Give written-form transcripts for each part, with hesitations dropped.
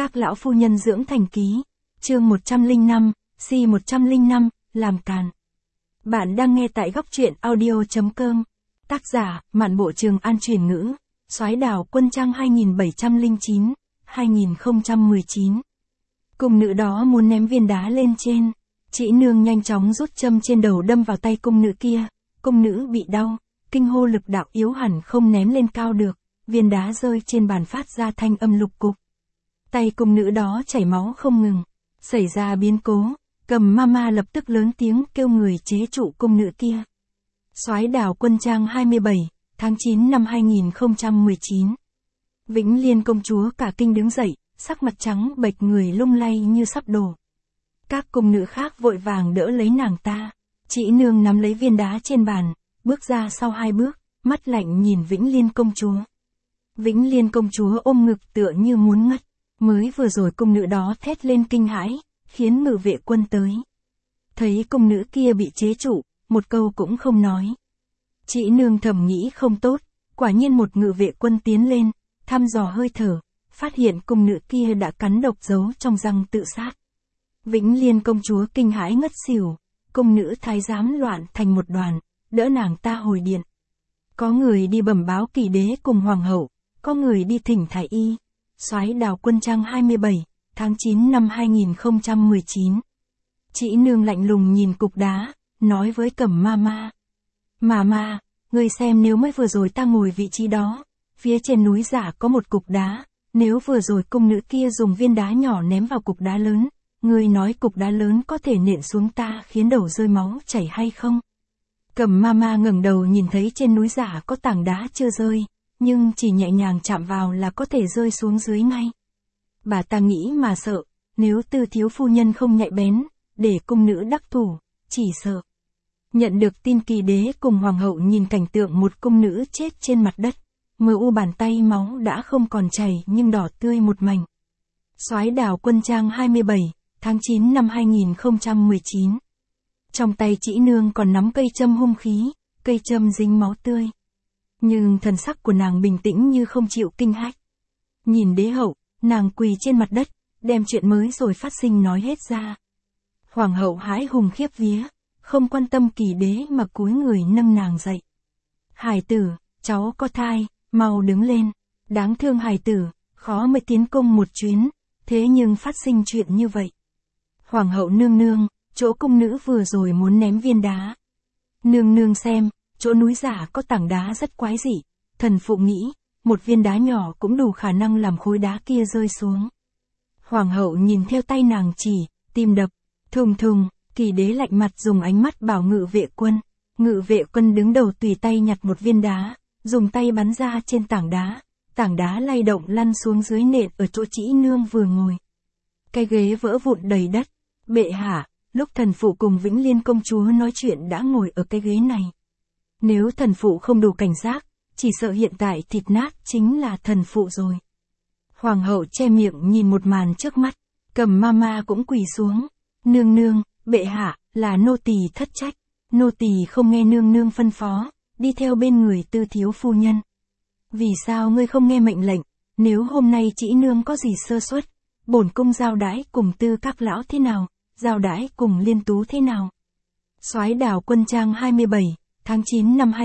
Các lão phu nhân dưỡng thành ký, chương 105, C105, làm càn. Bạn đang nghe tại góc truyện audio.com. Tác giả, Mạn Bộ Trường An truyền ngữ, Soái Đào Quân Trang 2709, 2019. Cung nữ đó muốn ném viên đá lên trên. Chị nương nhanh chóng rút châm trên đầu đâm vào tay cung nữ kia. Cung nữ bị đau, kinh hô lực đạo yếu hẳn không ném lên cao được. Viên đá rơi trên bàn phát ra thanh âm lục cục. Tay cung nữ đó chảy máu không ngừng. Xảy ra biến cố, Cầm Mama lập tức lớn tiếng kêu người chế trụ cung nữ kia. Soái Đào Quân Trang 27, tháng 9 năm 2019. Vĩnh Liên công chúa cả kinh đứng dậy, sắc mặt trắng bệch, người lung lay như sắp đổ. Các cung nữ khác vội vàng đỡ lấy nàng ta. Chị nương nắm lấy viên đá trên bàn, bước ra sau 2 bước, mắt lạnh nhìn Vĩnh Liên công chúa. Vĩnh Liên công chúa ôm ngực tựa như muốn ngất. Mới vừa rồi cung nữ đó thét lên kinh hãi, khiến ngự vệ quân tới. Thấy cung nữ kia bị chế trụ, một câu cũng không nói. Chị nương thầm nghĩ không tốt, quả nhiên một ngự vệ quân tiến lên, thăm dò hơi thở, phát hiện cung nữ kia đã cắn độc giấu trong răng tự sát. Vĩnh Liên công chúa kinh hãi ngất xỉu, cung nữ thái giám loạn thành một đoàn, đỡ nàng ta hồi điện. Có người đi bẩm báo Kỳ đế cùng hoàng hậu, có người đi thỉnh thái y. Soái Đào Quân Trang 27, tháng 9 năm 2019. Chị nương lạnh lùng nhìn cục đá, nói với Cẩm Mama. Mama, ngươi xem nếu mới vừa rồi ta ngồi vị trí đó, phía trên núi giả có một cục đá, nếu vừa rồi cung nữ kia dùng viên đá nhỏ ném vào cục đá lớn, ngươi nói cục đá lớn có thể nện xuống ta khiến đầu rơi máu chảy hay không? Cẩm Mama ngẩng đầu nhìn thấy trên núi giả có tảng đá chưa rơi, nhưng chỉ nhẹ nhàng chạm vào là có thể rơi xuống dưới ngay. Bà ta nghĩ mà sợ, nếu Tư thiếu phu nhân không nhạy bén, để cung nữ đắc thủ, chỉ sợ. Nhận được tin Kỳ đế cùng hoàng hậu nhìn cảnh tượng một cung nữ chết trên mặt đất, mờ u bàn tay máu đã không còn chảy nhưng đỏ tươi một mảnh. Soái Đào Quân Trang 27, tháng 9 năm 2019. Trong tay chị nương còn nắm cây châm hung khí, cây châm dính máu tươi. Nhưng thần sắc của nàng bình tĩnh như không chịu kinh hách. Nhìn đế hậu, nàng quỳ trên mặt đất, đem chuyện mới rồi phát sinh nói hết ra. Hoàng hậu hãi hùng khiếp vía, không quan tâm Kỳ đế mà cúi người nâng nàng dậy. Hải tử, cháu có thai, mau đứng lên. Đáng thương hải tử, khó mới tiến cung một chuyến, thế nhưng phát sinh chuyện như vậy. Hoàng hậu nương nương, chỗ cung nữ vừa rồi muốn ném viên đá. Nương nương xem, chỗ núi giả có tảng đá rất quái dị, thần phụ nghĩ, một viên đá nhỏ cũng đủ khả năng làm khối đá kia rơi xuống. Hoàng hậu nhìn theo tay nàng chỉ, tim đập, thùng thùng, Kỳ đế lạnh mặt dùng ánh mắt bảo ngự vệ quân. Ngự vệ quân đứng đầu tùy tay nhặt một viên đá, dùng tay bắn ra trên tảng đá lay động lăn xuống dưới nện ở chỗ chị nương vừa ngồi. Cái ghế vỡ vụn đầy đất. Bệ hạ, lúc thần phụ cùng Vĩnh Liên công chúa nói chuyện đã ngồi ở cái ghế này. Nếu thần phụ không đủ cảnh giác, chỉ sợ hiện tại thịt nát chính là thần phụ rồi. Hoàng hậu che miệng nhìn một màn trước mắt, Cẩm Mama cũng quỳ xuống. Nương nương, bệ hạ, là nô tỳ thất trách, nô tỳ không nghe nương nương phân phó, đi theo bên người Tư thiếu phu nhân. Vì sao ngươi không nghe mệnh lệnh, nếu hôm nay chị nương có gì sơ suất, bổn cung giao đãi cùng Tư các lão thế nào, giao đãi cùng Liên tú thế nào? Soái Đào Quân Trang 27, tháng 9 năm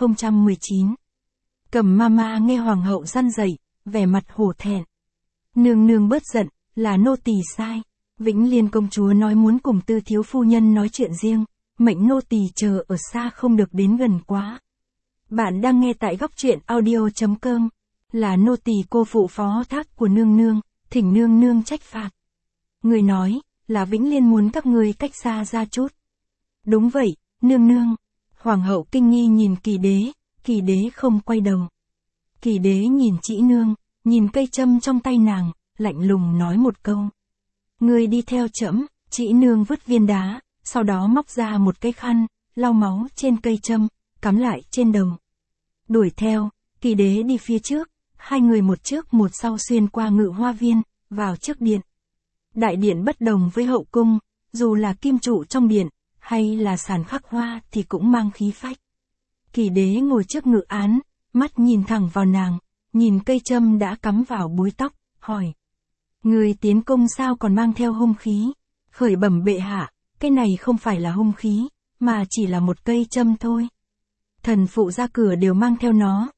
2019. Cẩm Mama nghe hoàng hậu răn dậy, vẻ mặt hổ thẹn. Nương nương bớt giận, là nô tỳ sai. Vĩnh Liên công chúa nói muốn cùng Tư thiếu phu nhân nói chuyện riêng, mệnh nô tỳ chờ ở xa không được đến gần quá. Bạn đang nghe tại góc truyện audio.com. Là nô tỳ cô phụ phó thác của nương nương, thỉnh nương nương trách phạt. Người nói, là Vĩnh Liên muốn các ngươi cách xa ra chút. Đúng vậy, nương nương. Hoàng hậu kinh nghi nhìn Kỳ đế không quay đầu. Kỳ đế nhìn chị nương, nhìn cây châm trong tay nàng, lạnh lùng nói một câu. Ngươi đi theo trẫm. Chị nương vứt viên đá, sau đó móc ra một cái khăn, lau máu trên cây châm, cắm lại trên đầu. Đuổi theo, Kỳ đế đi phía trước, hai người một trước một sau xuyên qua ngự hoa viên, vào trước điện. Đại điện bất đồng với hậu cung, dù là kim trụ trong điện, hay là sàn khắc hoa thì cũng mang khí phách. Kỳ đế ngồi trước ngự án, mắt nhìn thẳng vào nàng, nhìn cây châm đã cắm vào búi tóc, hỏi. Người tiến cung sao còn mang theo hung khí? Khởi bẩm bệ hạ, cái này không phải là hung khí, mà chỉ là một cây châm thôi. Thần phụ ra cửa đều mang theo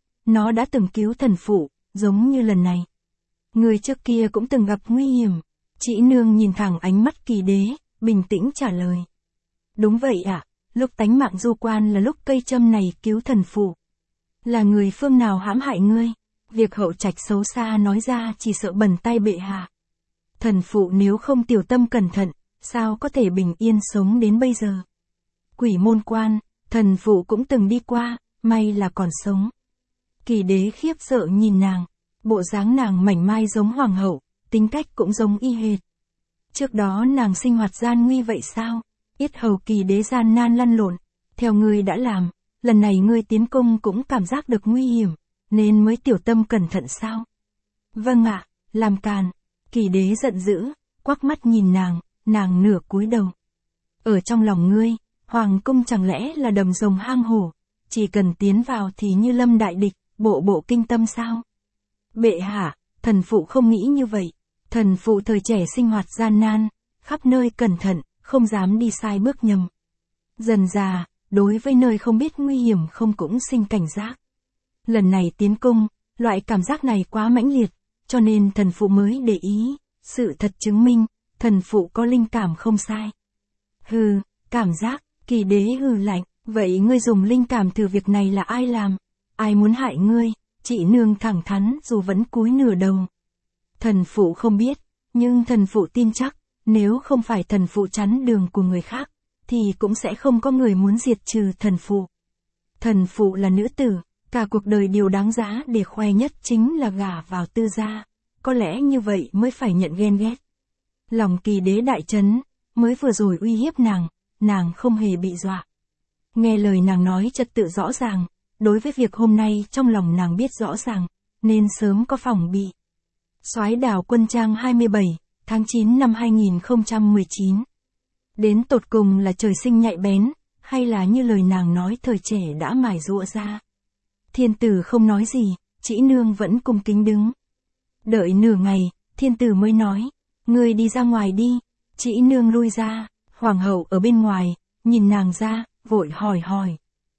nó đã từng cứu thần phụ, giống như lần này. Người trước kia cũng từng gặp nguy hiểm. Trĩ nương nhìn thẳng ánh mắt Kỳ đế, bình tĩnh trả lời. Đúng vậy ạ, lúc tánh mạng du quan là lúc cây châm này cứu thần phụ. Là người phương nào hãm hại ngươi? Việc hậu trạch xấu xa nói ra chỉ sợ bẩn tay bệ hạ. Thần phụ nếu không tiểu tâm cẩn thận, sao có thể bình yên sống đến bây giờ? Quỷ môn quan, thần phụ cũng từng đi qua, may là còn sống. Kỳ đế khiếp sợ nhìn nàng, bộ dáng nàng mảnh mai giống hoàng hậu, tính cách cũng giống y hệt. Trước đó nàng sinh hoạt gian nguy vậy sao? Yết hầu Kỳ đế gian nan lăn lộn, theo ngươi đã làm, lần này ngươi tiến cung cũng cảm giác được nguy hiểm, nên mới tiểu tâm cẩn thận sao? Vâng ạ, làm càn. Kỳ đế giận dữ, quắc mắt nhìn nàng nửa cúi đầu. Ở trong lòng ngươi, hoàng cung chẳng lẽ là đầm rồng hang hổ, chỉ cần tiến vào thì như lâm đại địch, bộ kinh tâm sao? Bệ hạ, thần phụ không nghĩ như vậy. Thần phụ thời trẻ sinh hoạt gian nan, khắp nơi cẩn thận, không dám đi sai bước nhầm. Dần già, đối với nơi không biết nguy hiểm không cũng sinh cảnh giác. Lần này tiến cung, loại cảm giác này quá mãnh liệt, cho nên thần phụ mới để ý. Sự thật chứng minh, thần phụ có linh cảm không sai. Hừ, cảm giác, Kỳ đế hừ lạnh, vậy ngươi dùng linh cảm thử việc này là ai làm? Ai muốn hại ngươi? Trĩ nương thẳng thắn dù vẫn cúi nửa đầu. Thần phụ không biết, nhưng thần phụ tin chắc, nếu không phải thần phụ chắn đường của người khác, thì cũng sẽ không có người muốn diệt trừ thần phụ. Thần phụ là nữ tử, cả cuộc đời điều đáng giá để khoe nhất chính là gả vào tư gia, có lẽ như vậy mới phải nhận ghen ghét. Lòng Kỳ đế đại chấn, mới vừa rồi uy hiếp nàng không hề bị dọa. Nghe lời nàng nói trật tự rõ ràng, đối với việc hôm nay trong lòng nàng biết rõ ràng, nên sớm có phòng bị. Soái đảo Quân Trang 27, tháng 9 năm 2019. Đến tột cùng là trời sinh nhạy bén, hay là như lời nàng nói thời trẻ đã mài giũa ra. Thiên tử không nói gì, Trĩ nương vẫn cung kính đứng. Đợi nửa ngày, thiên tử mới nói, ngươi đi ra ngoài đi. Trĩ nương lui ra, hoàng hậu ở bên ngoài, nhìn nàng ra, vội hỏi.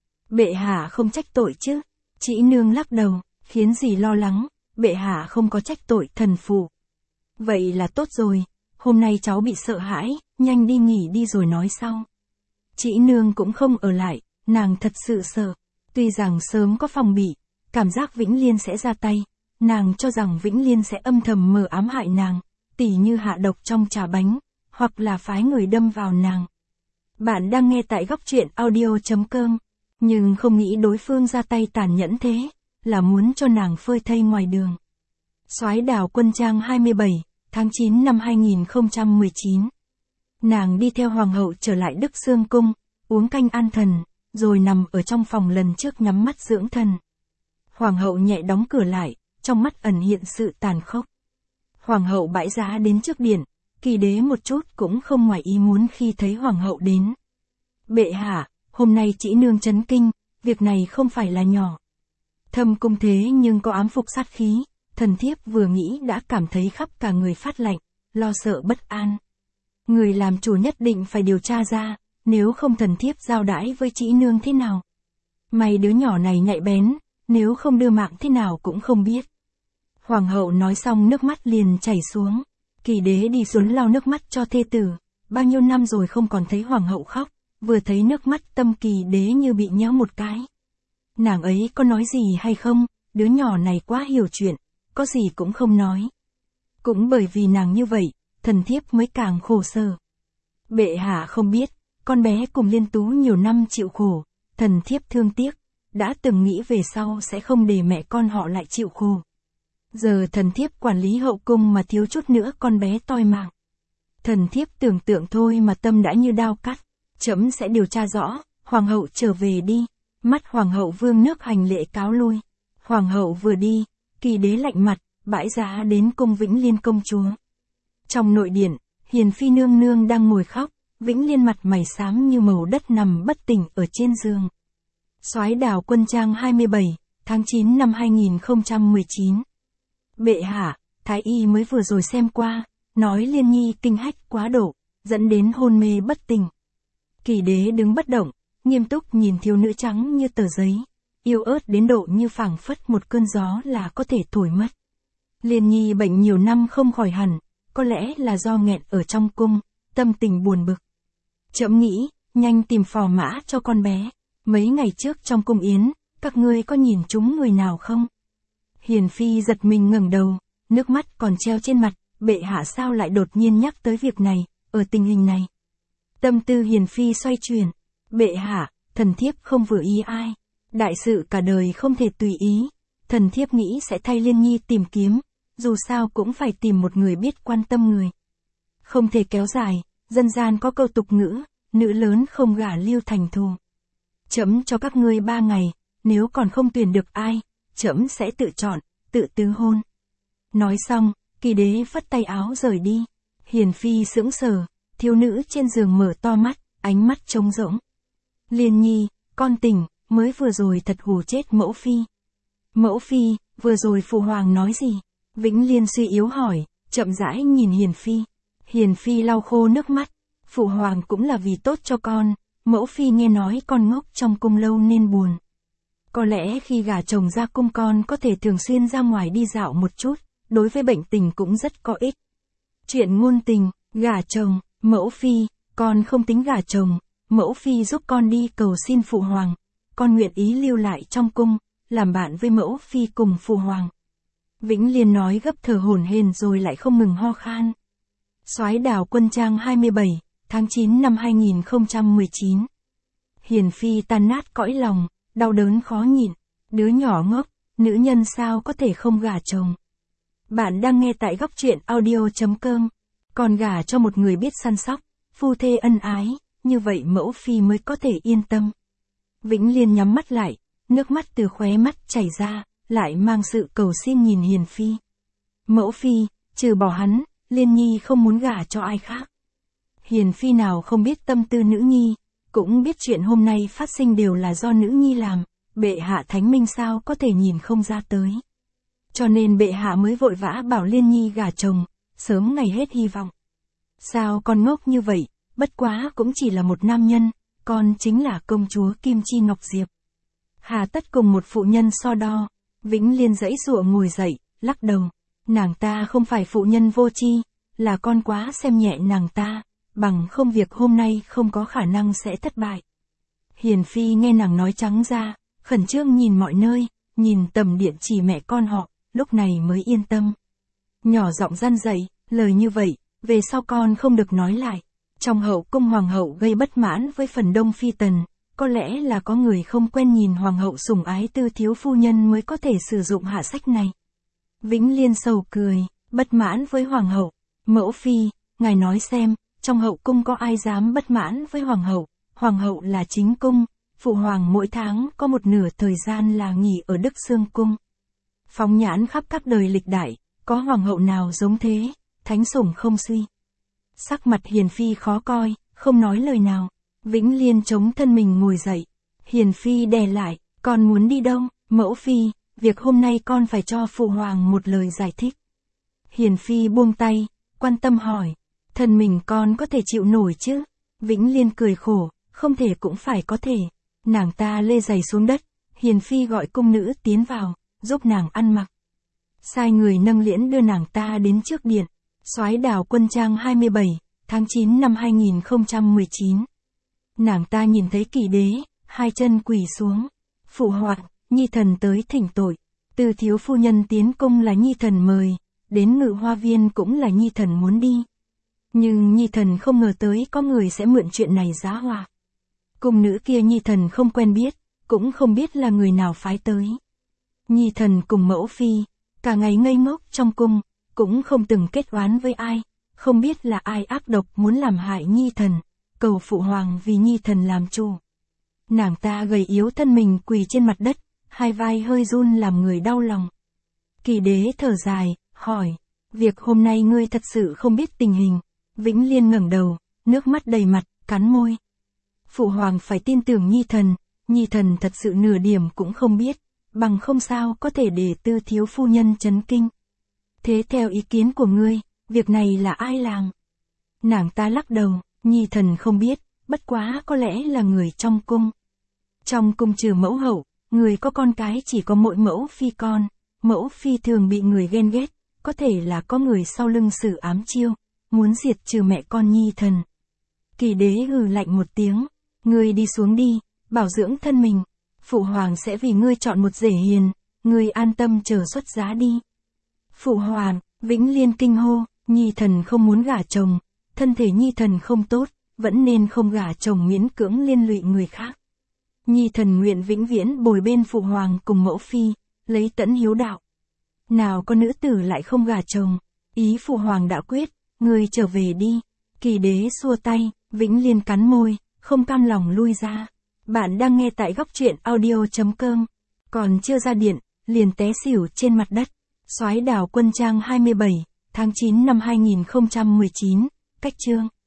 Bệ hạ không trách tội chứ? Trĩ nương lắc đầu, khiến gì lo lắng, bệ hạ không có trách tội thần phụ. Vậy là tốt rồi, hôm nay cháu bị sợ hãi, nhanh đi nghỉ đi rồi nói sau. Trĩ nương cũng không ở lại, nàng thật sự sợ. Tuy rằng sớm có phòng bị, cảm giác Vĩnh Liên sẽ ra tay, nàng cho rằng Vĩnh Liên sẽ âm thầm mờ ám hại nàng, tỉ như hạ độc trong trà bánh, hoặc là phái người đâm vào nàng. Bạn đang nghe tại góc truyện audio.com, nhưng không nghĩ đối phương ra tay tàn nhẫn thế, là muốn cho nàng phơi thây ngoài đường. Soái đảo Quân Trang 27, tháng 9 năm 2019. Nàng đi theo hoàng hậu trở lại Đức Xương Cung, uống canh an thần, rồi nằm ở trong phòng lần trước nhắm mắt dưỡng thần. Hoàng hậu nhẹ đóng cửa lại, trong mắt ẩn hiện sự tàn khốc. Hoàng hậu bãi giá đến trước điện, Kỳ đế một chút cũng không ngoài ý muốn khi thấy hoàng hậu đến. Bệ hạ, hôm nay Trĩ nương chấn kinh, việc này không phải là nhỏ. Thâm cung thế nhưng có ám phục sát khí, thần thiếp vừa nghĩ đã cảm thấy khắp cả người phát lạnh, lo sợ bất an. Người làm chủ nhất định phải điều tra ra, nếu không thần thiếp giao đãi với Trĩ nương thế nào. May đứa nhỏ này nhạy bén, nếu không đưa mạng thế nào cũng không biết. Hoàng hậu nói xong nước mắt liền chảy xuống. Kỳ đế đi xuống lau nước mắt cho thê tử, bao nhiêu năm rồi không còn thấy hoàng hậu khóc, vừa thấy nước mắt tâm Kỳ đế như bị nhéo một cái. Nàng ấy có nói gì hay không, đứa nhỏ này quá hiểu chuyện, có gì cũng không nói. Cũng bởi vì nàng như vậy, thần thiếp mới càng khổ sở. Bệ hạ không biết, con bé cùng Liên Tú nhiều năm chịu khổ, thần thiếp thương tiếc, đã từng nghĩ về sau sẽ không để mẹ con họ lại chịu khổ. Giờ thần thiếp quản lý hậu cung mà thiếu chút nữa con bé toi mạng. Thần thiếp tưởng tượng thôi mà tâm đã như đao cắt, trẫm sẽ điều tra rõ, hoàng hậu trở về đi. Mắt hoàng hậu vương nước hành lễ cáo lui. Hoàng hậu vừa đi, Kỳ đế lạnh mặt, bãi giá đến cung Vĩnh Liên công chúa. Trong nội điện, hiền phi nương nương đang ngồi khóc, Vĩnh Liên mặt mày xám như màu đất nằm bất tỉnh ở trên giường. Soái đảo Quân Trang 27, tháng 9 năm 2019. Bệ hạ, thái y mới vừa rồi xem qua, nói Liên Nhi kinh hách quá độ, dẫn đến hôn mê bất tỉnh. Kỳ đế đứng bất động, nghiêm túc nhìn thiếu nữ trắng như tờ giấy, yếu ớt đến độ như phảng phất một cơn gió là có thể thổi mất. Liên Nhi bệnh nhiều năm không khỏi hẳn, có lẽ là do nghẹn ở trong cung, tâm tình buồn bực. Trẫm nghĩ, nhanh tìm phò mã cho con bé. Mấy ngày trước trong cung yến, các ngươi có nhìn chúng người nào không? Hiền phi giật mình ngẩng đầu, nước mắt còn treo trên mặt, bệ hạ sao lại đột nhiên nhắc tới việc này, ở tình hình này. Tâm tư hiền phi xoay chuyển, bệ hạ, thần thiếp không vừa ý ai. Đại sự cả đời không thể tùy ý, thần thiếp nghĩ sẽ thay Liên Nhi tìm kiếm, dù sao cũng phải tìm một người biết quan tâm người. Không thể kéo dài, dân gian có câu tục ngữ, nữ lớn không gả lưu thành thù. Trẫm cho các ngươi 3 ngày, nếu còn không tuyển được ai, trẫm sẽ tự chọn, tự tứ hôn. Nói xong, kỳ đế phất tay áo rời đi. Hiền phi sững sờ, thiếu nữ trên giường mở to mắt, ánh mắt trống rỗng. Liên Nhi, con tỉnh, mới vừa rồi thật hù chết mẫu phi. Mẫu phi, vừa rồi phụ hoàng nói gì? Vĩnh Liên suy yếu hỏi, chậm rãi nhìn Hiền phi. Hiền phi lau khô nước mắt, phụ hoàng cũng là vì tốt cho con, mẫu phi nghe nói con ngốc trong cung lâu nên buồn. Có lẽ khi gả chồng ra cung con có thể thường xuyên ra ngoài đi dạo một chút, đối với bệnh tình cũng rất có ích. Chuyện ngôn tình, gả chồng, mẫu phi, con không tính gả chồng, mẫu phi giúp con đi cầu xin phụ hoàng, con nguyện ý lưu lại trong cung, làm bạn với mẫu phi cùng phụ hoàng. Vĩnh Liên nói gấp thở hổn hển rồi lại không ngừng ho khan. Soái Đào Quân Trang 27, tháng 9 năm 2019. Hiền phi tan nát cõi lòng, đau đớn khó nhịn, đứa nhỏ ngốc, nữ nhân sao có thể không gả chồng. Bạn đang nghe tại góc truyện audio.com, còn gả cho một người biết săn sóc, phu thê ân ái, như vậy mẫu phi mới có thể yên tâm. Vĩnh Liên nhắm mắt lại, nước mắt từ khóe mắt chảy ra, lại mang sự cầu xin nhìn Hiền phi. Mẫu phi, trừ bỏ hắn, Liên Nhi không muốn gả cho ai khác. Hiền phi nào không biết tâm tư nữ nhi, cũng biết chuyện hôm nay phát sinh đều là do nữ nhi làm, bệ hạ thánh minh sao có thể nhìn không ra tới. Cho nên bệ hạ mới vội vã bảo Liên Nhi gả chồng, sớm ngày hết hy vọng. Sao con ngốc như vậy, bất quá cũng chỉ là một nam nhân, con chính là công chúa Kim Chi Ngọc Diệp. Hà tất cùng một phụ nhân so đo. Vĩnh Liên giãy giụa ngồi dậy, lắc đầu. Nàng ta không phải phụ nhân vô tri, là con quá xem nhẹ nàng ta, bằng không việc hôm nay không có khả năng sẽ thất bại. Hiền phi nghe nàng nói trắng ra, khẩn trương nhìn mọi nơi, nhìn tầm điện chỉ mẹ con họ, lúc này mới yên tâm. Nhỏ giọng răn dậy, lời như vậy, về sau con không được nói lại. Trong hậu cung hoàng hậu gây bất mãn với phần đông phi tần, có lẽ là có người không quen nhìn hoàng hậu sủng ái tư thiếu phu nhân mới có thể sử dụng hạ sách này. Vĩnh Liên sầu cười, bất mãn với hoàng hậu. Mẫu phi, ngài nói xem, trong hậu cung có ai dám bất mãn với hoàng hậu là chính cung, phụ hoàng mỗi tháng có một nửa thời gian là nghỉ ở Đức Xương cung. Phóng nhãn khắp các đời lịch đại, có hoàng hậu nào giống thế, thánh sủng không suy. Sắc mặt Hiền phi khó coi, không nói lời nào. Vĩnh Liên chống thân mình ngồi dậy. Hiền phi đè lại, con muốn đi đâu? Mẫu phi, việc hôm nay con phải cho phụ hoàng một lời giải thích. Hiền phi buông tay, quan tâm hỏi, thân mình con có thể chịu nổi chứ? Vĩnh Liên cười khổ, không thể cũng phải có thể. Nàng ta lê giày xuống đất, Hiền phi gọi cung nữ tiến vào, giúp nàng ăn mặc. Sai người nâng liễn đưa nàng ta đến trước điện. Soái Đào Quân Trang 27, tháng 9 năm 2019. Nàng ta nhìn thấy Kỳ đế, hai chân quỳ xuống. Phụ hoàng, nhi thần tới thỉnh tội. Từ thiếu phu nhân tiến cung là nhi thần mời, đến Ngự Hoa Viên cũng là nhi thần muốn đi. Nhưng nhi thần không ngờ tới có người sẽ mượn chuyện này giá họa. Cung nữ kia nhi thần không quen biết, cũng không biết là người nào phái tới. Nhi thần cùng mẫu phi, cả ngày ngây ngốc trong cung, cũng không từng kết oán với ai, không biết là ai ác độc muốn làm hại nhi thần, cầu phụ hoàng vì nhi thần làm chủ. Nàng ta gầy yếu thân mình quỳ trên mặt đất, hai vai hơi run làm người đau lòng. Kỳ đế thở dài, hỏi, việc hôm nay ngươi thật sự không biết tình hình. Vĩnh Liên ngẩng đầu, nước mắt đầy mặt, cắn môi. Phụ hoàng phải tin tưởng nhi thần thật sự nửa điểm cũng không biết, bằng không sao có thể để tư thiếu phu nhân chấn kinh. Thế theo ý kiến của ngươi, việc này là ai làm? Nàng ta lắc đầu, nhi thần không biết, bất quá có lẽ là người trong cung. Trong cung trừ mẫu hậu, người có con cái chỉ có mỗi mẫu phi con, mẫu phi thường bị người ghen ghét, có thể là có người sau lưng sử ám chiêu, muốn diệt trừ mẹ con nhi thần. Kỳ đế hừ lạnh một tiếng, ngươi đi xuống đi, bảo dưỡng thân mình, phụ hoàng sẽ vì ngươi chọn một rể hiền, ngươi an tâm chờ xuất giá đi. Phụ hoàng, Vĩnh Liên kinh hô, nhi thần không muốn gả chồng, thân thể nhi thần không tốt, vẫn nên không gả chồng miễn cưỡng liên lụy người khác. Nhi thần nguyện vĩnh viễn bồi bên phụ hoàng cùng mẫu phi, lấy tẫn hiếu đạo. Nào có nữ tử lại không gả chồng, ý phụ hoàng đã quyết, ngươi trở về đi. Kỳ đế xua tay, Vĩnh Liên cắn môi, không cam lòng lui ra. Bạn đang nghe tại góc truyện audio.com, còn chưa ra điện, liền té xỉu trên mặt đất. Soái Đào Quân Trang 27, tháng 9 năm 2019, cách chương.